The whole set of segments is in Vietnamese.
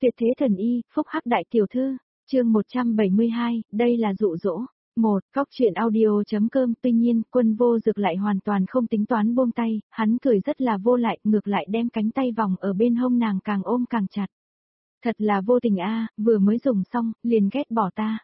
Tuyệt thế thần y, phúc hắc đại tiểu thư, chương 172, đây là dụ dỗ. Cóc truyện audio.com. Tuy nhiên, Quân Vô Dực lại hoàn toàn không tính toán buông tay, hắn cười rất là vô lại, ngược lại đem cánh tay vòng ở bên hông nàng càng ôm càng chặt. Thật là vô tình a, vừa mới dùng xong, liền ghét bỏ ta.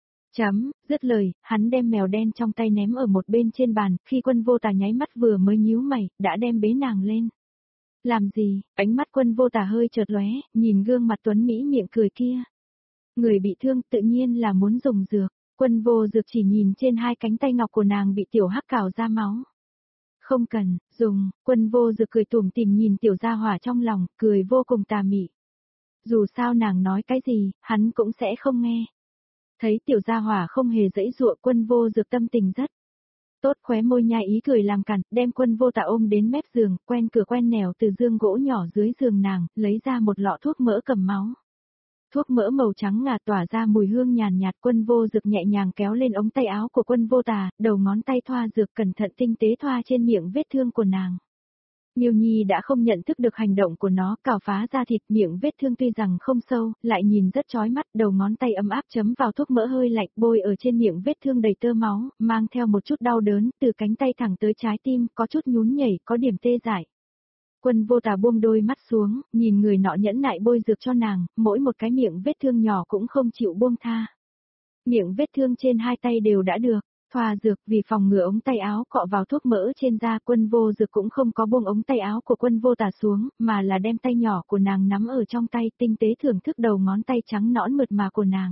Dứt lời, hắn đem mèo đen trong tay ném ở một bên trên bàn, khi Quân Vô Tà nháy mắt vừa mới nhíu mày, đã đem bế nàng lên. Làm gì? Ánh mắt Quân Vô Tà hơi chợt lóe, nhìn gương mặt tuấn mỹ miệng cười kia. Người bị thương tự nhiên là muốn dùng dược. Quân Vô Dực chỉ nhìn trên hai cánh tay ngọc của nàng bị tiểu hắc cào ra máu. Không cần, dùng. Quân Vô Dực cười tủm tỉm nhìn tiểu gia hỏa trong lòng, cười vô cùng tà mị. Dù sao nàng nói cái gì, hắn cũng sẽ không nghe. Thấy tiểu gia hỏa không hề giãy giụa, Quân Vô Dực tâm tình rất tốt, khóe môi nhai ý cười làm cản, đem Quân Vô Tà ôm đến mép giường, quen cửa quen nẻo từ giường gỗ nhỏ dưới giường nàng, lấy ra một lọ thuốc mỡ cầm máu. Thuốc mỡ màu trắng ngà tỏa ra mùi hương nhàn nhạt. Quân Vô Dực nhẹ nhàng kéo lên ống tay áo của Quân Vô Tà, đầu ngón tay thoa dược cẩn thận tinh tế thoa trên miệng vết thương của nàng. Miêu Nhi đã không nhận thức được hành động của nó, cào phá ra thịt, miệng vết thương tuy rằng không sâu, lại nhìn rất chói mắt, đầu ngón tay ấm áp chấm vào thuốc mỡ hơi lạnh, bôi ở trên miệng vết thương đầy tơ máu, mang theo một chút đau đớn, từ cánh tay thẳng tới trái tim, có chút nhún nhảy, có điểm tê dại. Quân Vô Tà buông đôi mắt xuống, nhìn người nọ nhẫn nại bôi dược cho nàng, mỗi một cái miệng vết thương nhỏ cũng không chịu buông tha. Miệng vết thương trên hai tay đều đã được thoa dược, vì phòng ngừa ống tay áo cọ vào thuốc mỡ trên da. Quân Vô Dực cũng không có buông ống tay áo của Quân Vô Tà xuống, mà là đem tay nhỏ của nàng nắm ở trong tay, tinh tế thưởng thức đầu ngón tay trắng nõn mượt mà của nàng.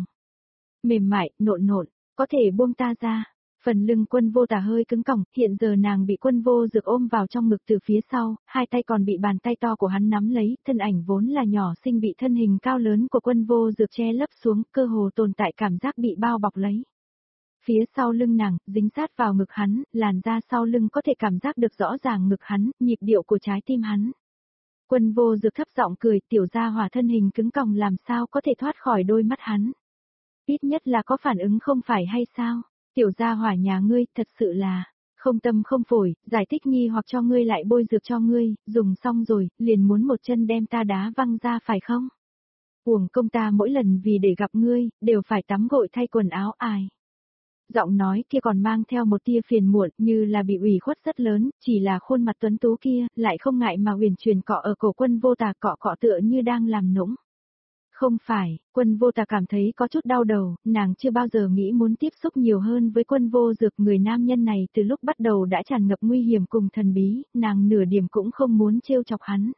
Mềm mại, nộn nộn, có thể buông ta ra. Phần lưng Quân Vô Tà hơi cứng cỏng, hiện giờ nàng bị Quân Vô Dực ôm vào trong ngực từ phía sau, hai tay còn bị bàn tay to của hắn nắm lấy, thân ảnh vốn là nhỏ xinh bị thân hình cao lớn của Quân Vô Dực che lấp xuống, cơ hồ tồn tại cảm giác bị bao bọc lấy. Phía sau lưng nàng, dính sát vào ngực hắn, làn da sau lưng có thể cảm giác được rõ ràng ngực hắn, nhịp điệu của trái tim hắn. Quân Vô Dực thấp giọng cười, tiểu gia hỏa thân hình cứng còng làm sao có thể thoát khỏi đôi mắt hắn. Ít nhất là có phản ứng không phải hay sao? Tiểu gia hỏa nhà ngươi, thật sự là không tâm không phổi, giải thích nghi hoặc cho ngươi lại bôi dược cho ngươi, dùng xong rồi, liền muốn một chân đem ta đá văng ra phải không? Uổng công ta mỗi lần vì để gặp ngươi, đều phải tắm gội thay quần áo ai. Giọng nói kia còn mang theo một tia phiền muộn, như là bị ủy khuất rất lớn, chỉ là khuôn mặt tuấn tú kia, lại không ngại mà uyển chuyển cọ ở cổ Quân Vô Tà, cọ cọ tựa như đang làm nũng. Không phải, Quân Vô Tà cảm thấy có chút đau đầu, nàng chưa bao giờ nghĩ muốn tiếp xúc nhiều hơn với Quân Vô Dực. Người nam nhân này từ lúc bắt đầu đã tràn ngập nguy hiểm cùng thần bí, nàng nửa điểm cũng không muốn trêu chọc hắn.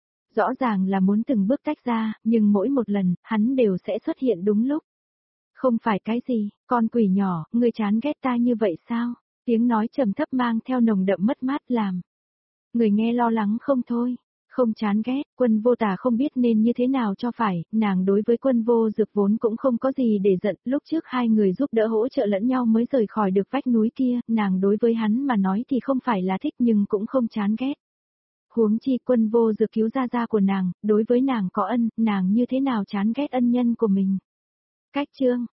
Rõ ràng là muốn từng bước tách ra, nhưng mỗi một lần, hắn đều sẽ xuất hiện đúng lúc. Không phải cái gì, con quỷ nhỏ, ngươi chán ghét ta như vậy sao? Tiếng nói trầm thấp mang theo nồng đậm mất mát làm người nghe lo lắng không thôi. Không chán ghét, Quân Vô Tà không biết nên như thế nào cho phải, nàng đối với Quân Vô Dực vốn cũng không có gì để giận, lúc trước hai người giúp đỡ hỗ trợ lẫn nhau mới rời khỏi được vách núi kia, nàng đối với hắn mà nói thì không phải là thích nhưng cũng không chán ghét. Huống chi Quân Vô Dực cứu gia của nàng, đối với nàng có ân, nàng như thế nào chán ghét ân nhân của mình. Cách chương